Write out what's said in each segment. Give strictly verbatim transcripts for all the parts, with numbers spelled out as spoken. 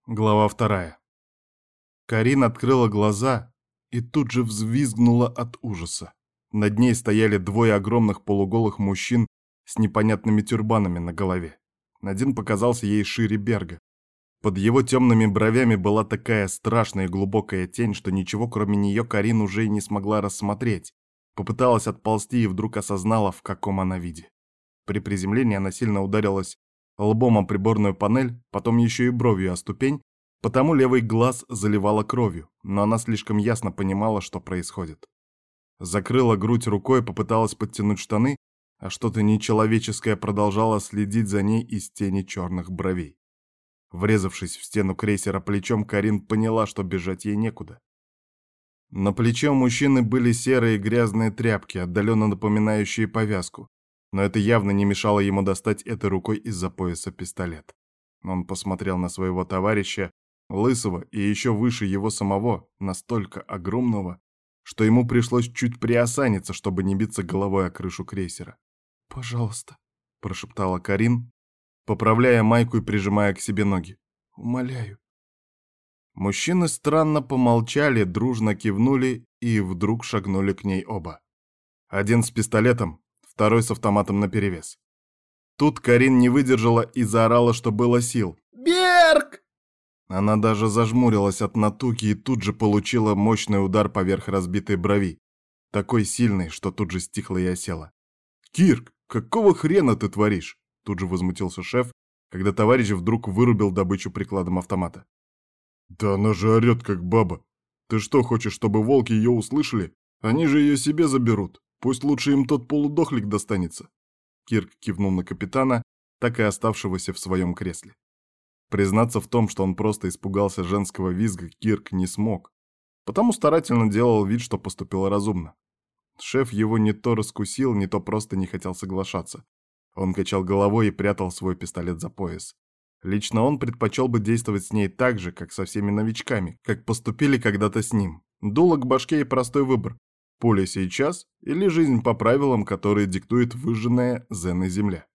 Глава вторая. Карин открыла глаза и тут же взвизгнула от ужаса. Над ней стояли двое огромных полуголых мужчин с непонятными тюрбанами на голове. Один показался ей шире Берга. Под его темными бровями была такая страшная и глубокая тень, что ничего кроме нее Карин уже и не смогла рассмотреть. Попыталась отползти и вдруг осознала, в каком она виде. При приземлении она сильно ударилась лбом о приборную панель, потом еще и бровью о ступень, потому левый глаз заливала кровью, но она слишком ясно понимала, что происходит. Закрыла грудь рукой, попыталась подтянуть штаны, а что-то нечеловеческое продолжало следить за ней из тени черных бровей. Врезавшись в стену крейсера плечом, Карин поняла, что бежать ей некуда. На плече у мужчины были серые грязные тряпки, отдаленно напоминающие повязку, но это явно не мешало ему достать этой рукой из-за пояса пистолет. Он посмотрел на своего товарища, лысого и еще выше его самого, настолько огромного, что ему пришлось чуть приосаниться, чтобы не биться головой о крышу крейсера. «Пожалуйста», — прошептала Карин, поправляя майку и прижимая к себе ноги. «Умоляю». Мужчины странно помолчали, дружно кивнули и вдруг шагнули к ней оба. Один с пистолетом, второй с автоматом наперевес. Тут Карин не выдержала и заорала, что было сил. «Берг!» Она даже зажмурилась от натуги и тут же получила мощный удар поверх разбитой брови. Такой сильный, что тут же стихла и осела. «Кирк, какого хрена ты творишь?» Тут же возмутился шеф, когда товарищ вдруг вырубил добычу прикладом автомата. «Да она же орет, как баба. Ты что, хочешь, чтобы волки ее услышали? Они же ее себе заберут. Пусть лучше им тот полудохлик достанется». Кирк кивнул на капитана, так и оставшегося в своем кресле. Признаться в том, что он просто испугался женского визга, Кирк не смог, потому старательно делал вид, что поступил разумно. Шеф его не то раскусил, не то просто не хотел соглашаться. Он качал головой и прятал свой пистолет за пояс. Лично он предпочел бы действовать с ней так же, как со всеми новичками, как поступили когда-то с ним. Дуло к башке и простой выбор. Пуля сейчас или жизнь по правилам, которые диктует выжженная Зеной земля.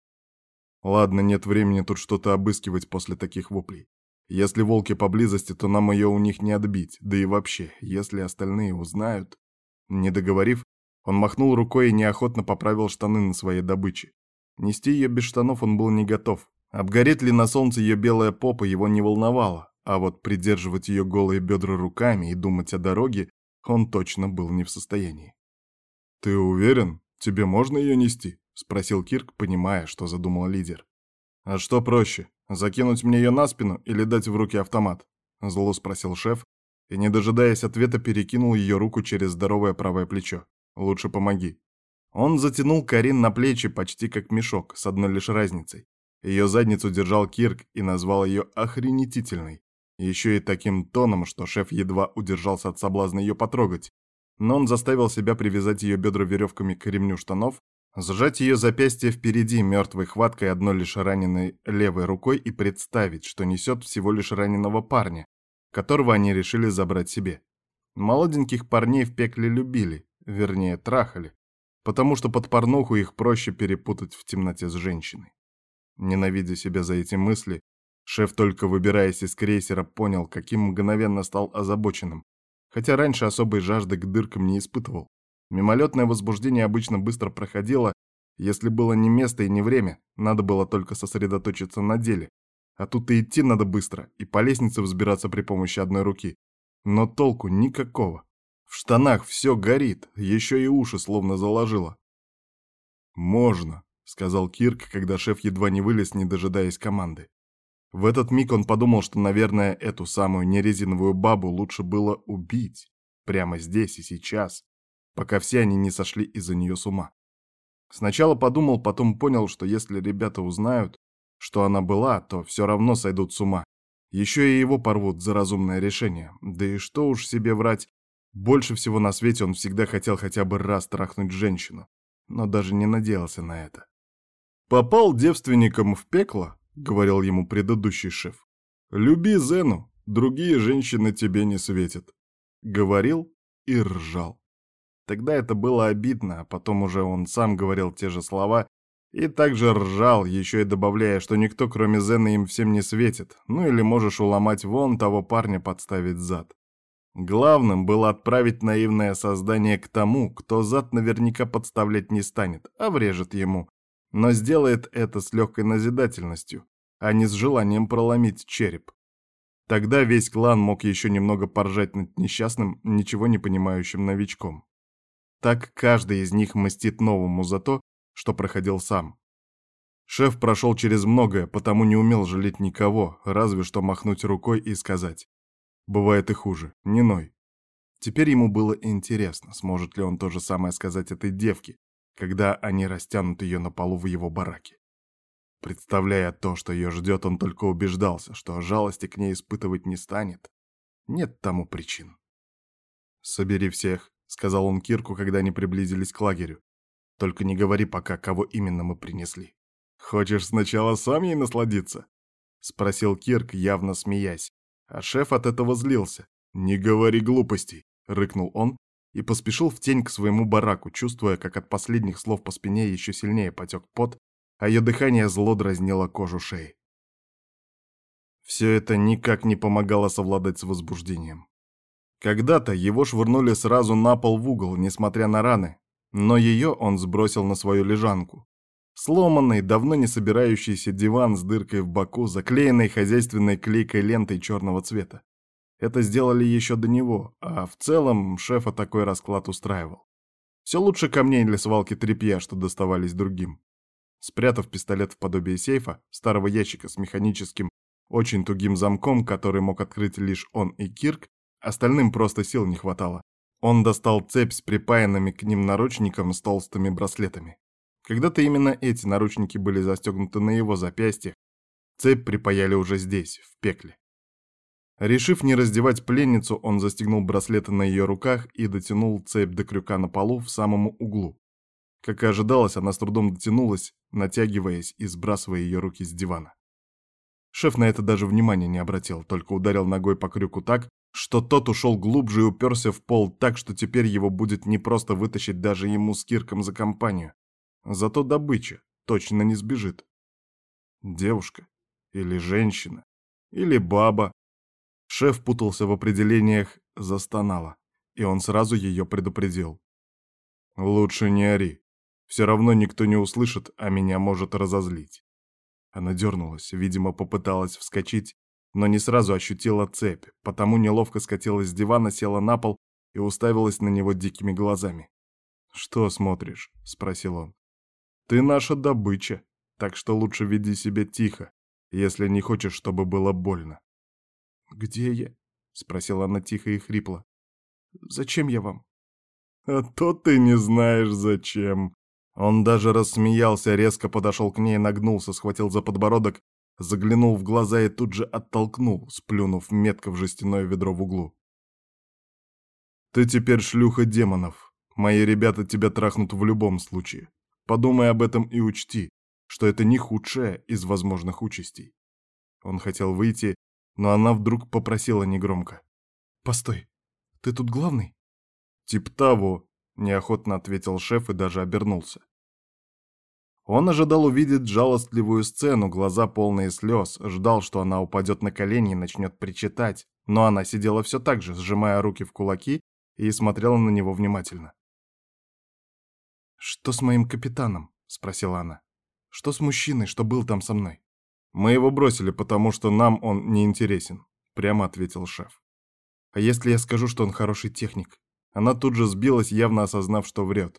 Ладно, нет времени тут что-то обыскивать после таких воплей. Если волки поблизости, то нам ее у них не отбить. Да и вообще, если остальные узнают... Не договорив, он махнул рукой и неохотно поправил штаны на своей добыче. Нести ее без штанов он был не готов. Обгорит ли на солнце ее белая попа, его не волновало, а вот придерживать ее голые бедра руками и думать о дороге он точно был не в состоянии. «Ты уверен? Тебе можно ее нести?» — спросил Кирк, понимая, что задумал лидер. «А что проще, закинуть мне ее на спину или дать в руки автомат?» — зло спросил шеф, и, не дожидаясь ответа, перекинул ее руку через здоровое правое плечо. «Лучше помоги». Он затянул Карин на плечи почти как мешок, с одной лишь разницей. Ее задницу держал Кирк и назвал ее охренетительной. Еще и таким тоном, что шеф едва удержался от соблазна ее потрогать. Но он заставил себя привязать ее бедра веревками к ремню штанов, сжать ее запястье впереди мертвой хваткой одной лишь раненой левой рукой и представить, что несет всего лишь раненого парня, которого они решили забрать себе. Молоденьких парней в пекле любили, вернее, трахали, потому что под порнуху их проще перепутать в темноте с женщиной. Ненавидя себя за эти мысли, шеф, только выбираясь из крейсера, понял, каким мгновенно стал озабоченным, хотя раньше особой жажды к дыркам не испытывал. Мимолетное возбуждение обычно быстро проходило, если было не место и не время, надо было только сосредоточиться на деле. А тут и идти надо быстро, и по лестнице взбираться при помощи одной руки. Но толку никакого. В штанах все горит, еще и уши словно заложило. «Можно», — сказал Кирк, когда шеф едва не вылез, не дожидаясь команды. В этот миг он подумал, что, наверное, эту самую нерезиновую бабу лучше было убить. Прямо здесь и сейчас, пока все они не сошли из-за нее с ума. Сначала подумал, потом понял, что если ребята узнают, что она была, то все равно сойдут с ума. Еще и его порвут за разумное решение. Да и что уж себе врать, больше всего на свете он всегда хотел хотя бы раз трахнуть женщину, но даже не надеялся на это. «Попал девственником в пекло», — говорил ему предыдущий шеф. «Люби Зену, другие женщины тебе не светят». Говорил и ржал. Тогда это было обидно, а потом уже он сам говорил те же слова И также ржал, еще и добавляя, что никто, кроме Зена, им всем не светит. Ну или можешь уломать вон того парня, подставить зад. Главным было отправить наивное создание к тому, кто зад наверняка подставлять не станет, а врежет ему. Но сделает это с легкой назидательностью, а не с желанием проломить череп. Тогда весь клан мог еще немного поржать над несчастным, ничего не понимающим новичком. Так каждый из них мстит новому за то, что проходил сам. Шеф прошел через многое, потому не умел жалеть никого, разве что махнуть рукой и сказать: «Бывает и хуже, не ной». Теперь ему было интересно, сможет ли он то же самое сказать этой девке, когда они растянут ее на полу в его бараке. Представляя то, что ее ждет, он только убеждался, что жалости к ней испытывать не станет. Нет тому причин. «Собери всех», — сказал он Кирку, когда они приблизились к лагерю. «Только не говори пока, кого именно мы принесли». «Хочешь сначала сам ей насладиться?» — спросил Кирк, явно смеясь. А шеф от этого злился. «Не говори глупостей», — рыкнул он и поспешил в тень к своему бараку, чувствуя, как от последних слов по спине еще сильнее потек пот, а ее дыхание зло дразнило кожу шеи. Все это никак не помогало совладать с возбуждением. Когда-то его швырнули сразу на пол в угол, несмотря на раны, но ее он сбросил на свою лежанку. Сломанный, давно не собирающийся диван с дыркой в боку, заклеенный хозяйственной клейкой лентой черного цвета. Это сделали еще до него, а в целом шефа такой расклад устраивал. Все лучше камней для свалки тряпья, что доставались другим. Спрятав пистолет в подобие сейфа, старого ящика с механическим, очень тугим замком, который мог открыть лишь он и Кирк, остальным просто сил не хватало. Он достал цепь с припаянными к ним наручником с толстыми браслетами. Когда-то именно эти наручники были застегнуты на его запястьях, цепь припаяли уже здесь, в пекле. Решив не раздевать пленницу, он застегнул браслеты на ее руках и дотянул цепь до крюка на полу в самом углу. Как и ожидалось, она с трудом дотянулась, натягиваясь и сбрасывая ее руки с дивана. Шеф на это даже внимания не обратил, только ударил ногой по крюку так, что тот ушел глубже и уперся в пол так, что теперь его будет непросто вытащить даже ему с Кирком за компанию. Зато добыча точно не сбежит. Девушка или женщина или баба. Шеф путался в определениях, застонала, и он сразу ее предупредил. «Лучше не ори. Все равно никто не услышит, а меня может разозлить». Она дернулась, видимо, попыталась вскочить, но не сразу ощутила цепь, потому неловко скатилась с дивана, села на пол и уставилась на него дикими глазами. «Что смотришь?» — спросил он. «Ты наша добыча, так что лучше веди себя тихо, если не хочешь, чтобы было больно». «Где я?» — спросила она тихо и хрипло. «Зачем я вам?» «А то ты не знаешь, зачем». Он даже рассмеялся, резко подошел к ней, нагнулся, схватил за подбородок, заглянул в глаза и тут же оттолкнул, сплюнув метко в жестяное ведро в углу. «Ты теперь шлюха демонов. Мои ребята тебя трахнут в любом случае. Подумай об этом и учти, что это не худшая из возможных участей». Он хотел выйти, но она вдруг попросила негромко. «Постой, ты тут главный?» «Тип того», — неохотно ответил шеф и даже обернулся. Он ожидал увидеть жалостливую сцену, глаза полные слез, ждал, что она упадет на колени и начнет причитать, но она сидела все так же, сжимая руки в кулаки, и смотрела на него внимательно. «Что с моим капитаном?» — спросила она. «Что с мужчиной, что был там со мной?» «Мы его бросили, потому что нам он не интересен», — прямо ответил шеф. «А если я скажу, что он хороший техник?» Она тут же сбилась, явно осознав, что врет.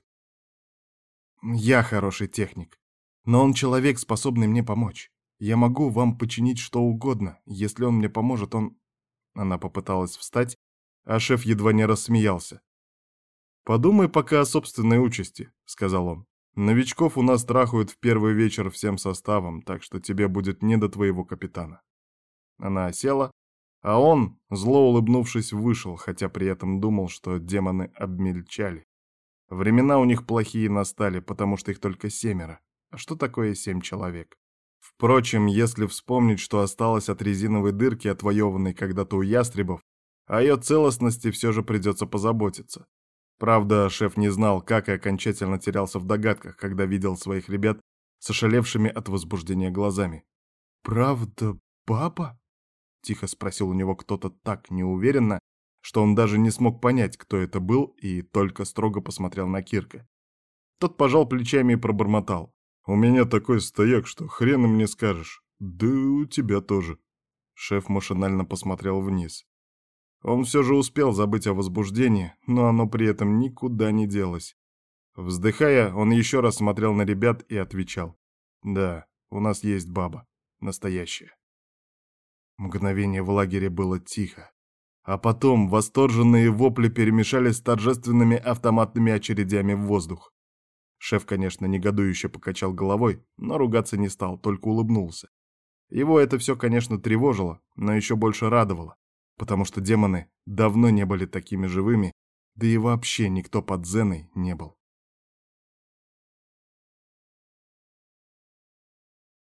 «Я хороший техник, но он человек, способный мне помочь. Я могу вам починить что угодно, если он мне поможет, он...» Она попыталась встать, а шеф едва не рассмеялся. «Подумай пока о собственной участи», — сказал он. «Новичков у нас трахают в первый вечер всем составом, так что тебе будет не до твоего капитана». Она села, а он, зло улыбнувшись, вышел, хотя при этом думал, что демоны обмельчали. Времена у них плохие настали, потому что их только семеро. А что такое семь человек? Впрочем, если вспомнить, что осталось от резиновой дырки, отвоеванной когда-то у ястребов, о ее целостности все же придется позаботиться. Правда, шеф не знал, как, и окончательно терялся в догадках, когда видел своих ребят с ошалевшими от возбуждения глазами. «Правда, папа?» — тихо спросил у него кто-то так неуверенно, что он даже не смог понять, кто это был, и только строго посмотрел на Кирка. Тот пожал плечами и пробормотал. «У меня такой стояк, что хрен им не скажешь. Да у тебя тоже». Шеф машинально посмотрел вниз. Он все же успел забыть о возбуждении, но оно при этом никуда не делось. Вздыхая, он еще раз смотрел на ребят и отвечал. «Да, у нас есть баба. Настоящая». Мгновение в лагере было тихо. А потом восторженные вопли перемешались с торжественными автоматными очередями в воздух. Шеф, конечно, негодующе покачал головой, но ругаться не стал, только улыбнулся. Его это все, конечно, тревожило, но еще больше радовало, потому что демоны давно не были такими живыми, да и вообще никто под Зеной не был.